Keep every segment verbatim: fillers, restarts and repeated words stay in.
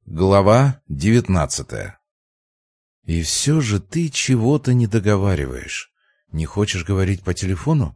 Глава девятнадцатая. И все же ты чего-то не договариваешь. Не хочешь говорить по телефону?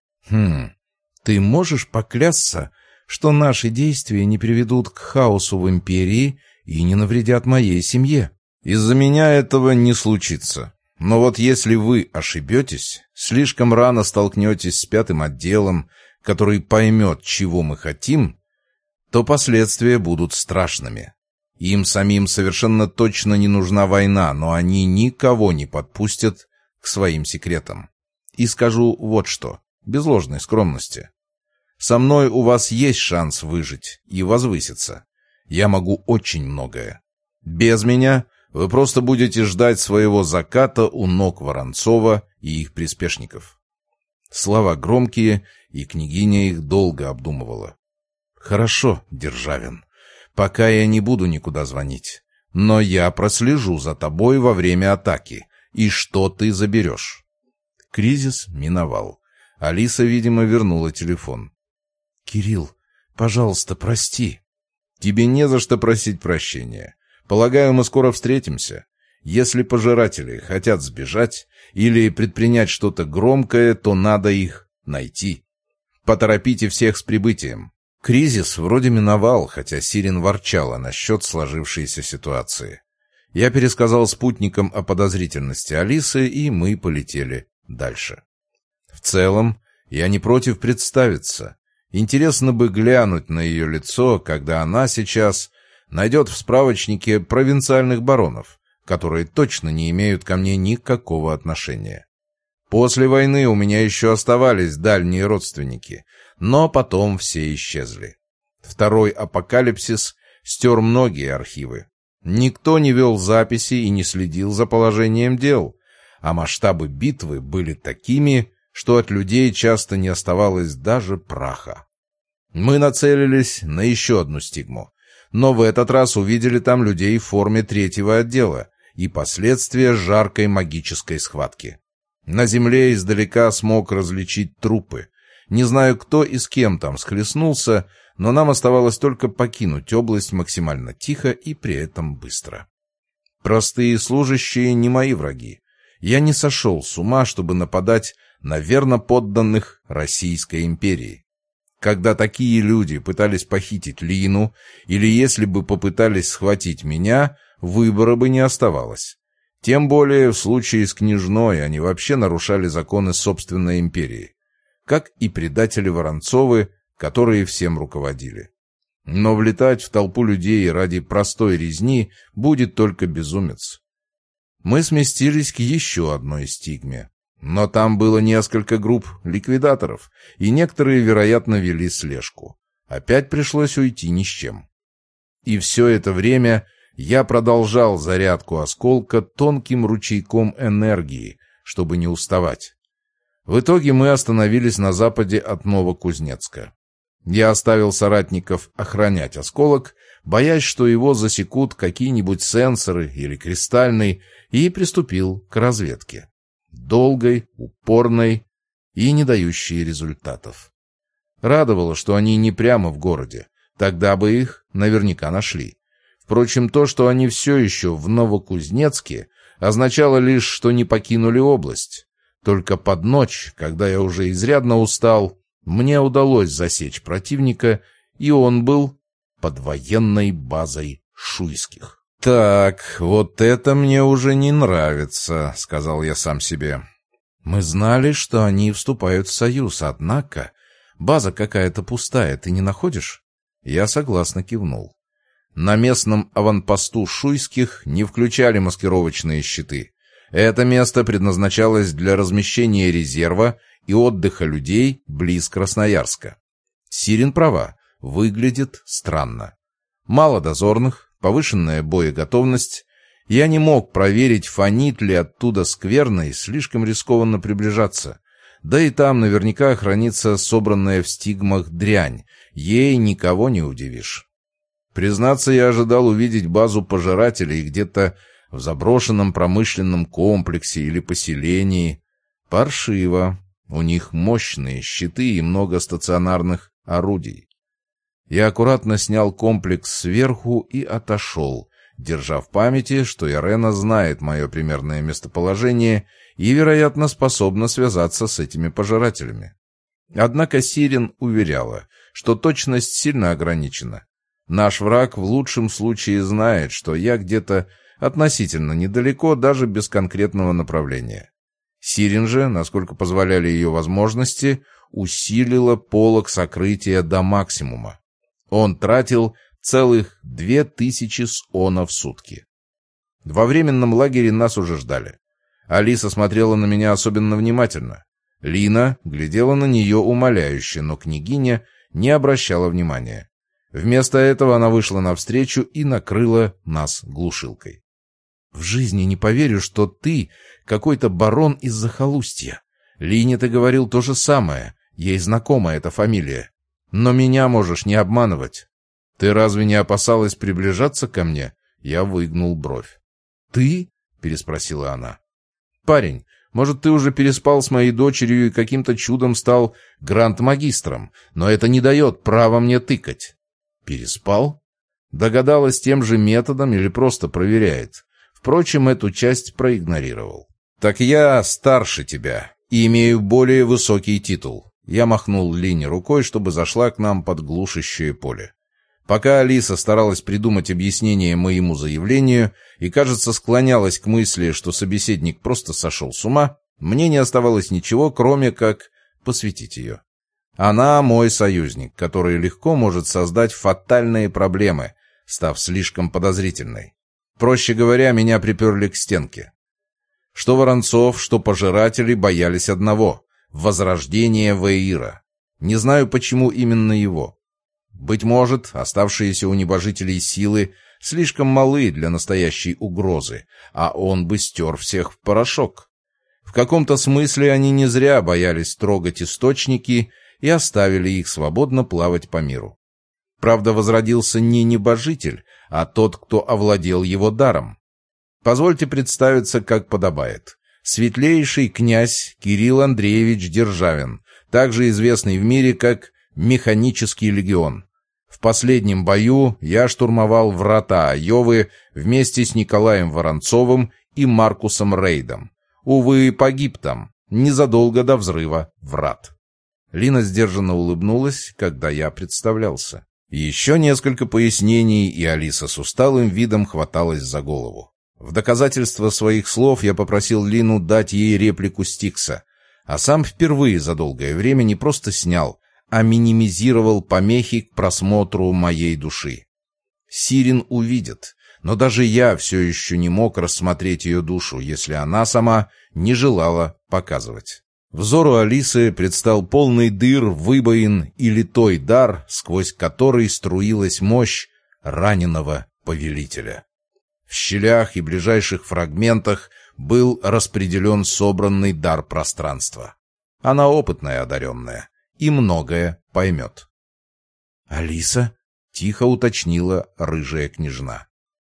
Хм, ты можешь поклясться, что наши действия не приведут к хаосу в империи и не навредят моей семье? Из-за меня этого не случится. Но вот если вы ошибетесь, слишком рано столкнетесь с пятым отделом, который поймет, чего мы хотим, то последствия будут страшными. Им самим совершенно точно не нужна война, но они никого не подпустят к своим секретам. И скажу вот что, без ложной скромности. Со мной у вас есть шанс выжить и возвыситься. Я могу очень многое. Без меня вы просто будете ждать своего заката у ног Воронцова и их приспешников. Слова громкие, и княгиня их долго обдумывала. Хорошо, Державин. Пока я не буду никуда звонить, но я прослежу за тобой во время атаки. И что ты заберешь? Кризис миновал. Алиса, видимо, вернула телефон. Кирилл, пожалуйста, прости. Тебе не за что просить прощения. Полагаю, мы скоро встретимся. Если пожиратели хотят сбежать или предпринять что-то громкое, то надо их найти. Поторопите всех с прибытием. Кризис вроде миновал, хотя Сирин ворчала насчет сложившейся ситуации. Я пересказал спутникам о подозрительности Алисы, и мы полетели дальше. В целом, я не против представиться. Интересно бы глянуть на ее лицо, когда она сейчас найдет в справочнике провинциальных баронов, которые точно не имеют ко мне никакого отношения. После войны у меня еще оставались дальние родственники, но потом все исчезли. Второй апокалипсис стер многие архивы. Никто не вел записи и не следил за положением дел, а масштабы битвы были такими, что от людей часто не оставалось даже праха. Мы нацелились на еще одну стигму, но в этот раз увидели там людей в форме третьего отдела и последствия жаркой магической схватки. На земле издалека смог различить трупы. Не знаю, кто и с кем там схлестнулся, но нам оставалось только покинуть область максимально тихо и при этом быстро. Простые служащие не мои враги. Я не сошел с ума, чтобы нападать на верно подданных Российской империи. Когда такие люди пытались похитить Лину, или если бы попытались схватить меня, выбора бы не оставалось. Тем более в случае с княжной они вообще нарушали законы собственной империи, как и предатели Воронцовы, которые всем руководили. Но влетать в толпу людей ради простой резни будет только безумец. Мы сместились к еще одной стигме, но там было несколько групп ликвидаторов, и некоторые, вероятно, вели слежку. Опять пришлось уйти ни с чем. И все это время я продолжал зарядку осколка тонким ручейком энергии, чтобы не уставать. В итоге мы остановились на западе от Новокузнецка. Я оставил соратников охранять осколок, боясь, что его засекут какие-нибудь сенсоры или кристальный, и приступил к разведке. Долгой, упорной и не дающей результатов. Радовало, что они не прямо в городе, тогда бы их наверняка нашли. Впрочем, то, что они все еще в Новокузнецке, означало лишь, что не покинули область. Только под ночь, когда я уже изрядно устал, мне удалось засечь противника, и он был под военной базой Шуйских. «Так, вот это мне уже не нравится», — сказал я сам себе. «Мы знали, что они вступают в союз, однако база какая-то пустая, ты не находишь?» Я согласно кивнул. На местном аванпосту Шуйских не включали маскировочные щиты. Это место предназначалось для размещения резерва и отдыха людей близ Красноярска. Сирин права, выглядит странно. Мало дозорных, повышенная боеготовность. Я не мог проверить, фонит ли оттуда скверно, и слишком рискованно приближаться. Да и там наверняка хранится собранная в стигмах дрянь, ей никого не удивишь. Признаться, я ожидал увидеть базу пожирателей где-то в заброшенном промышленном комплексе или поселении. Паршиво. У них мощные щиты и много стационарных орудий. Я аккуратно снял комплекс сверху и отошел, держа в памяти, что Ирена знает мое примерное местоположение и, вероятно, способна связаться с этими пожирателями. Однако Сирин уверяла, что точность сильно ограничена. Наш враг в лучшем случае знает, что я где-то относительно недалеко, даже без конкретного направления. Сирин же, насколько позволяли ее возможности, усилила полог сокрытия до максимума. Он тратил целых две тысячи сона в сутки. Во временном лагере нас уже ждали. Алиса смотрела на меня особенно внимательно. Лина глядела на нее умоляюще, но княгиня не обращала внимания. Вместо этого она вышла навстречу и накрыла нас глушилкой. «В жизни не поверю, что ты какой-то барон из захолустья. Лине ты говорил то же самое, ей знакома эта фамилия. Но меня можешь не обманывать. Ты разве не опасалась приближаться ко мне?» Я выгнул бровь. «Ты?» — переспросила она. «Парень, может, ты уже переспал с моей дочерью и каким-то чудом стал гранд-магистром, но это не дает права мне тыкать». «Переспал?» Догадалась тем же методом или просто проверяет. Впрочем, эту часть проигнорировал. «Так я старше тебя и имею более высокий титул». Я махнул Лине рукой, чтобы зашла к нам под глушащее поле. Пока Алиса старалась придумать объяснение моему заявлению и, кажется, склонялась к мысли, что собеседник просто сошел с ума, мне не оставалось ничего, кроме как посвятить ее. Она мой союзник, который легко может создать фатальные проблемы, став слишком подозрительной. Проще говоря, меня приперли к стенке. Что Воронцов, что пожиратели боялись одного — возрождения Веира. Не знаю, почему именно его. Быть может, оставшиеся у небожителей силы слишком малы для настоящей угрозы, а он бы стер всех в порошок. В каком-то смысле они не зря боялись трогать источники и оставили их свободно плавать по миру. Правда, возродился не небожитель, а тот, кто овладел его даром. Позвольте представиться, как подобает. Светлейший князь Кирилл Андреевич Державин, также известный в мире как Механический легион. В последнем бою я штурмовал врата Айовы вместе с Николаем Воронцовым и Маркусом Рейдом. Увы, погиб там, незадолго до взрыва врат. Лина сдержанно улыбнулась, когда я представлялся. Еще несколько пояснений, и Алиса с усталым видом хваталась за голову. В доказательство своих слов я попросил Лину дать ей реплику Стикса, а сам впервые за долгое время не просто снял, а минимизировал помехи к просмотру моей души. Сирин увидит, но даже я все еще не мог рассмотреть ее душу, если она сама не желала показывать. Взору Алисы предстал полный дыр, выбоин и литой дар, сквозь который струилась мощь раненого повелителя. В щелях и ближайших фрагментах был распределен собранный дар пространства. Она опытная одаренная и многое поймет. «Алиса?» — тихо уточнила рыжая княжна.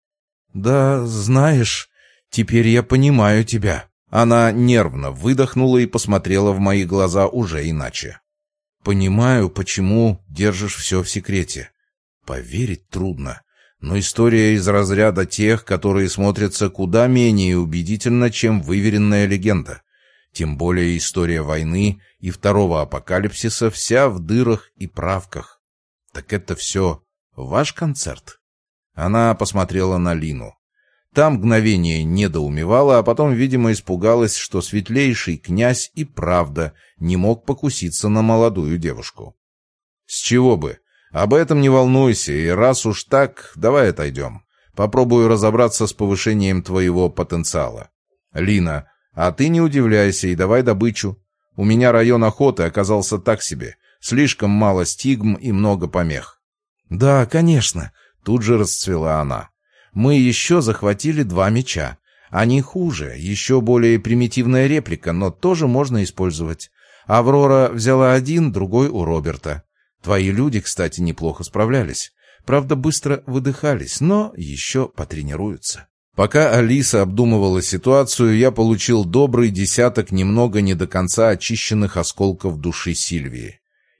«Да, знаешь, теперь я понимаю тебя». Она нервно выдохнула и посмотрела в мои глаза уже иначе. «Понимаю, почему держишь все в секрете. Поверить трудно, но история из разряда тех, которые смотрятся куда менее убедительно, чем выверенная легенда. Тем более история войны и второго апокалипсиса вся в дырах и правках. Так это все ваш концерт?» Она посмотрела на Лину. Та мгновение недоумевала, а потом, видимо, испугалась, что светлейший князь и правда не мог покуситься на молодую девушку. «С чего бы? Об этом не волнуйся, и раз уж так, давай отойдем. Попробую разобраться с повышением твоего потенциала. Лина, а ты не удивляйся и давай добычу. У меня район охоты оказался так себе, слишком мало стигм и много помех». «Да, конечно», — тут же расцвела она. «Мы еще захватили два меча. Они хуже, еще более примитивная реплика, но тоже можно использовать. Аврора взяла один, другой у Роберта. Твои люди, кстати, неплохо справлялись. Правда, быстро выдыхались, но еще потренируются». Пока Алиса обдумывала ситуацию, я получил добрый десяток немного не до конца очищенных осколков души Сильвии.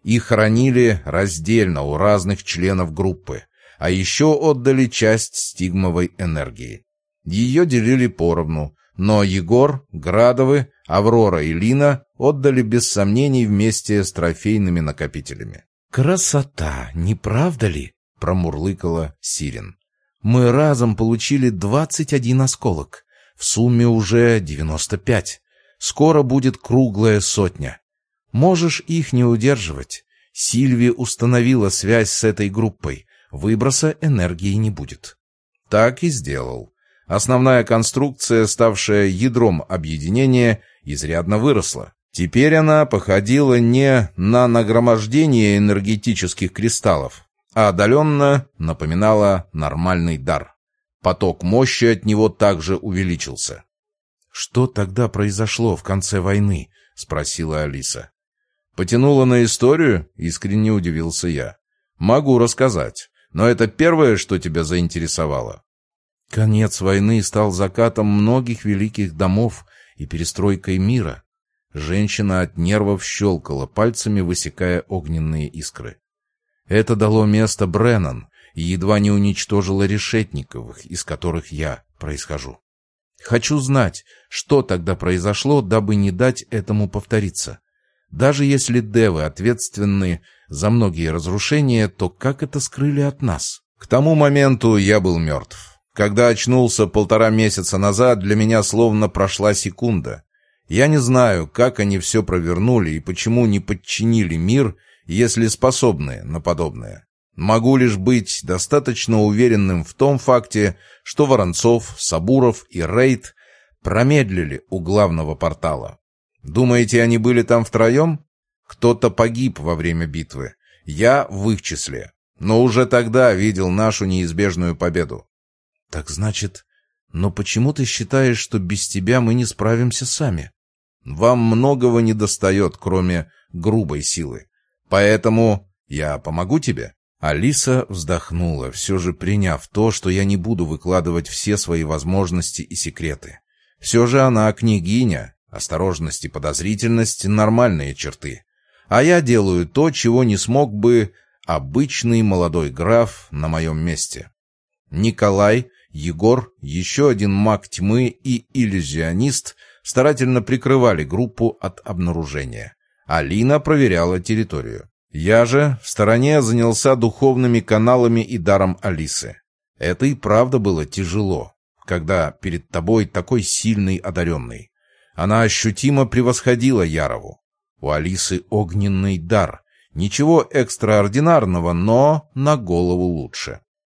Их хранили раздельно у разных членов группы, а еще отдали часть стигмовой энергии. Ее делили поровну, но Егор, Градовы, Аврора и Лина отдали без сомнений вместе с трофейными накопителями. «Красота, не правда ли?» — промурлыкала Сирен. «Мы разом получили двадцать один осколок. В сумме уже девяносто пять. Скоро будет круглая сотня. Можешь их не удерживать. Сильви установила связь с этой группой. Выброса энергии не будет». Так и сделал. Основная конструкция, ставшая ядром объединения, изрядно выросла. Теперь она походила не на нагромождение энергетических кристаллов, а отдаленно напоминала нормальный дар. Поток мощи от него также увеличился. «Что тогда произошло в конце войны?» — спросила Алиса. «Потянула на историю?» — искренне удивился я. «Могу рассказать, но это первое, что тебя заинтересовало». Конец войны стал закатом многих великих домов и перестройкой мира. Женщина от нервов щелкала пальцами, высекая огненные искры. Это дало место Бреннан и едва не уничтожило Решетниковых, из которых я происхожу. Хочу знать, что тогда произошло, дабы не дать этому повториться. Даже если девы ответственны за многие разрушения, то как это скрыли от нас? К тому моменту я был мертв. Когда очнулся полтора месяца назад, для меня словно прошла секунда. Я не знаю, как они все провернули и почему не подчинили мир, если способны на подобное. Могу лишь быть достаточно уверенным в том факте, что Воронцов, Сабуров и Рейд промедлили у главного портала. Думаете, они были там втроем? Кто-то погиб во время битвы. Я в их числе. Но уже тогда видел нашу неизбежную победу. Так значит, но почему ты считаешь, что без тебя мы не справимся сами? Вам многого недостает, кроме грубой силы. Поэтому я помогу тебе. Алиса вздохнула, все же приняв то, что я не буду выкладывать все свои возможности и секреты. Все же она княгиня, осторожность и подозрительность — нормальные черты. А я делаю то, чего не смог бы обычный молодой граф на моем месте. Николай, Егор, еще один маг тьмы и иллюзионист старательно прикрывали группу от обнаружения. Алина проверяла территорию. Я же в стороне занялся духовными каналами и даром Алисы. Это и правда было тяжело, когда перед тобой такой сильный одаренный. Она ощутимо превосходила Ярову. У Алисы огненный дар. Ничего экстраординарного, но на голову лучше.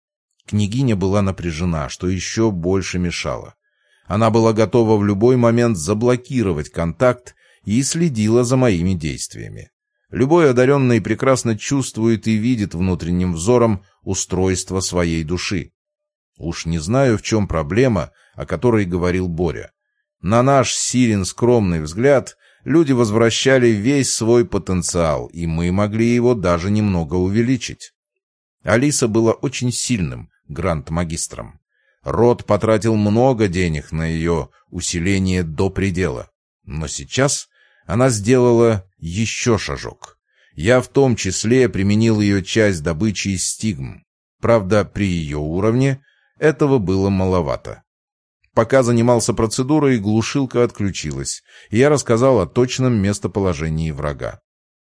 Княгиня была напряжена, что еще больше мешало. Она была готова в любой момент заблокировать контакт и следила за моими действиями. Любой одаренный прекрасно чувствует и видит внутренним взором устройство своей души. Уж не знаю, в чем проблема, о которой говорил Боря. На наш Сирен скромный взгляд люди возвращали весь свой потенциал, и мы могли его даже немного увеличить. Алиса была очень сильным гранд-магистром. Род потратил много денег на ее усиление до предела. Но сейчас она сделала еще шажок. Я в том числе применил ее часть добычи из стигм. Правда, при ее уровне этого было маловато. Пока занимался процедурой, глушилка отключилась, и я рассказал о точном местоположении врага.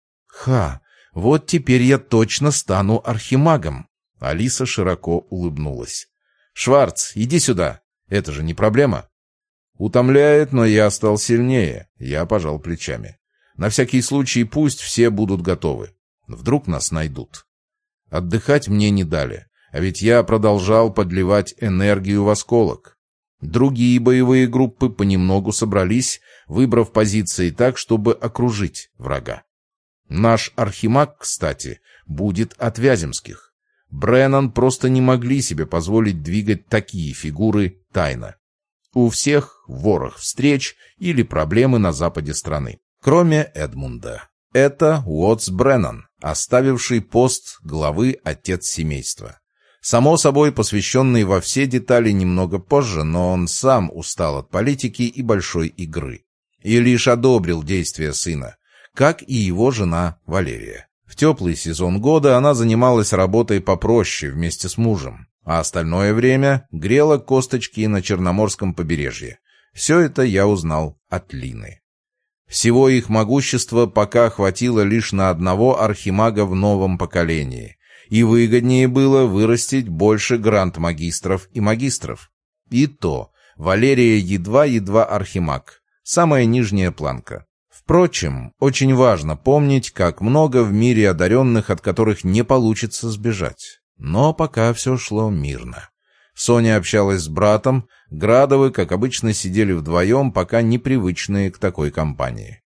«Ха, вот теперь я точно стану архимагом!» Алиса широко улыбнулась. «Шварц, иди сюда. Это же не проблема». «Утомляет, но я стал сильнее». Я пожал плечами. «На всякий случай пусть все будут готовы. Вдруг нас найдут». Отдыхать мне не дали, а ведь я продолжал подливать энергию в осколок. Другие боевые группы понемногу собрались, выбрав позиции так, чтобы окружить врага. Наш архимаг, кстати, будет от Вяземских. Бреннан просто не могли себе позволить двигать такие фигуры тайно. У всех ворох встреч или проблемы на западе страны. Кроме Эдмунда. Это Уотс Бреннан, оставивший пост главы отец семейства. Само собой, посвященный во все детали немного позже, но он сам устал от политики и большой игры. И лишь одобрил действия сына, как и его жена Валерия. В теплый сезон года она занималась работой попроще вместе с мужем, а остальное время грела косточки на Черноморском побережье. Все это я узнал от Лины. Всего их могущества пока хватило лишь на одного архимага в новом поколении, и выгоднее было вырастить больше гранд-магистров и магистров. И то Валерия едва-едва архимаг, самая нижняя планка. Впрочем, очень важно помнить, как много в мире одаренных, от которых не получится сбежать. Но пока все шло мирно. Соня общалась с братом, Градовы, как обычно, сидели вдвоем, пока непривычные к такой компании.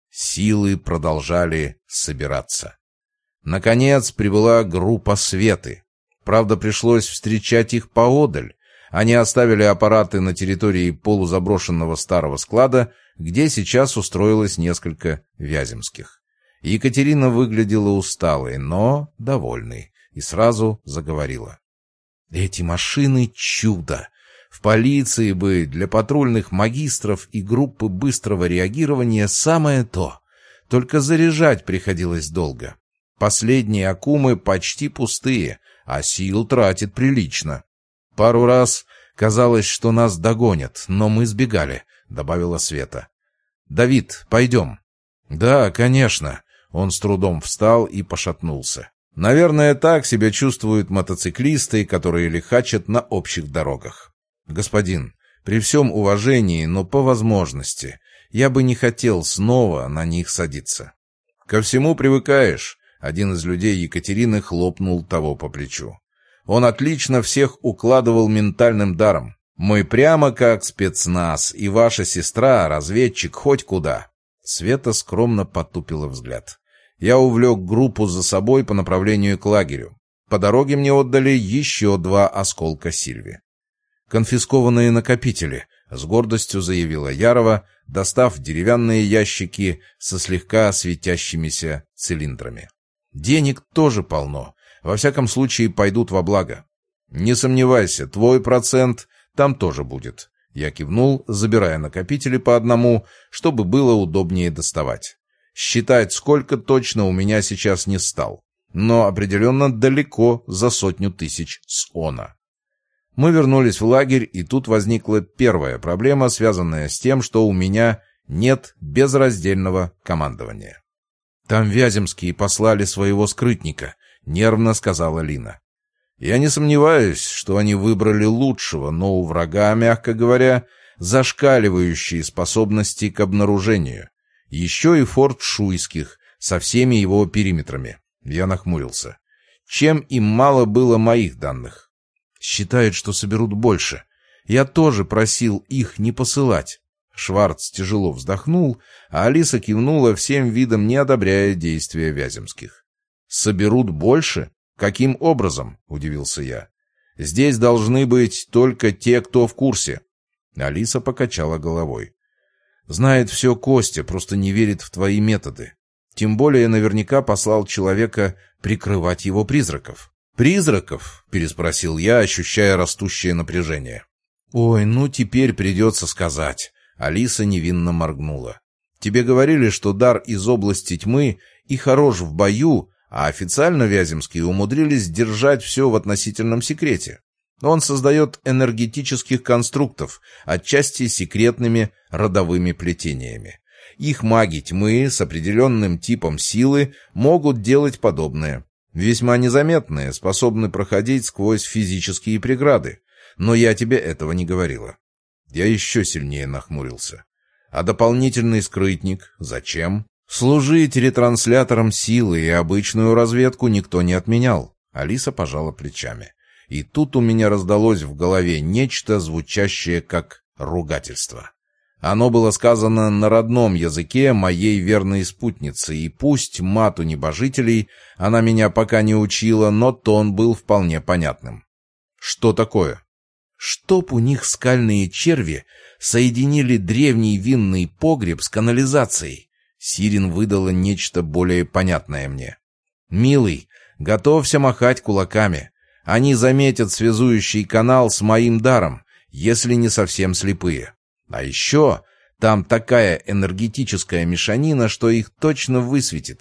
Силы продолжали собираться. Наконец прибыла группа Светы. Правда, пришлось встречать их поодаль. Они оставили аппараты на территории полузаброшенного старого склада, где сейчас устроилось несколько вяземских. Екатерина выглядела усталой, но довольной, и сразу заговорила. «Эти машины — чудо! В полиции бы для патрульных магистров и группы быстрого реагирования самое то. Только заряжать приходилось долго. Последние аккумы почти пустые, а сил тратит прилично. Пару раз казалось, что нас догонят, но мы сбегали», — добавила Света. «Давид, пойдем». «Да, конечно». Он с трудом встал и пошатнулся. Наверное, так себя чувствуют мотоциклисты, которые лихачат на общих дорогах. «Господин, при всем уважении, но по возможности, я бы не хотел снова на них садиться». «Ко всему привыкаешь», — один из людей Екатерины хлопнул того по плечу. «Он отлично всех укладывал ментальным даром. Мы прямо как спецназ, и ваша сестра — разведчик хоть куда». Света скромно потупила взгляд. Я увлек группу за собой по направлению к лагерю. По дороге мне отдали еще два осколка Сильви. «Конфискованные накопители», — с гордостью заявила Ярова, достав деревянные ящики со слегка светящимися цилиндрами. «Денег тоже полно. Во всяком случае, пойдут во благо». «Не сомневайся, твой процент там тоже будет». Я кивнул, забирая накопители по одному, чтобы было удобнее доставать. Считать, сколько точно у меня сейчас не стал, но определенно далеко за сотню тысяч с она. Мы вернулись в лагерь, и тут возникла первая проблема, связанная с тем, что у меня нет безраздельного командования. «Там Вяземские послали своего скрытника», — нервно сказала Лина. «Я не сомневаюсь, что они выбрали лучшего, но у врага, мягко говоря, зашкаливающие способности к обнаружению. Еще и форт Шуйских со всеми его периметрами». Я нахмурился. Чем им мало было моих данных? Считают, что соберут больше. Я тоже просил их не посылать. Шварц тяжело вздохнул, а Алиса кивнула всем видом, не одобряя действия Вяземских. «Соберут больше? Каким образом?» — удивился я. «Здесь должны быть только те, кто в курсе». Алиса покачала головой. «Знает все Костя, просто не верит в твои методы. Тем более наверняка послал человека прикрывать его призраков». «Призраков?» — переспросил я, ощущая растущее напряжение. «Ой, ну теперь придется сказать». Алиса невинно моргнула. «Тебе говорили, что дар из области тьмы и хорош в бою, а официально Вяземские умудрились держать все в относительном секрете. Он создает энергетических конструктов, отчасти секретными родовыми плетениями. Их маги тьмы с определенным типом силы могут делать подобное. Весьма незаметные, способны проходить сквозь физические преграды. Но я тебе этого не говорила». Я еще сильнее нахмурился. «А дополнительный скрытник зачем?» «Служить ретранслятором силы и обычную разведку никто не отменял». Алиса пожала плечами. И тут у меня раздалось в голове нечто, звучащее как ругательство. Оно было сказано на родном языке моей верной спутницы, и пусть мату небожителей она меня пока не учила, но тон был вполне понятным. «Что такое?» «Чтоб у них скальные черви соединили древний винный погреб с канализацией». Сирин выдала нечто более понятное мне. «Милый, готовься махать кулаками. Они заметят связующий канал с моим даром, если не совсем слепые. А еще там такая энергетическая мешанина, что их точно высветит.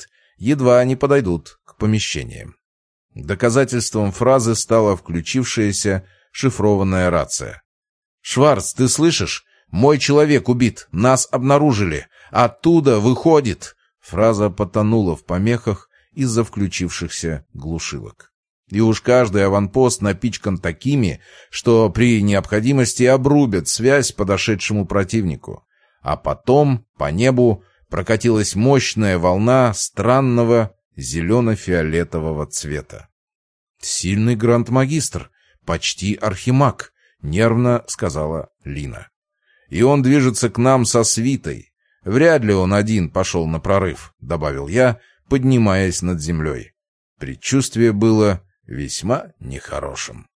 едва они подойдут к помещениям. Доказательством фразы стала включившаяся шифрованная рация. «Шварц, ты слышишь? Мой человек убит, нас обнаружили. Оттуда выходит!» Фраза потонула в помехах из-за включившихся глушилок. И уж каждый аванпост напичкан такими, что при необходимости обрубят связь подошедшему противнику. А потом по небу прокатилась мощная волна странного зелено-фиолетового цвета. «Сильный гранд-магистр, почти архимаг», — нервно сказала Лина. «И он движется к нам со свитой. Вряд ли он один пошел на прорыв», — добавил я, поднимаясь над землей. Предчувствие было весьма нехорошим.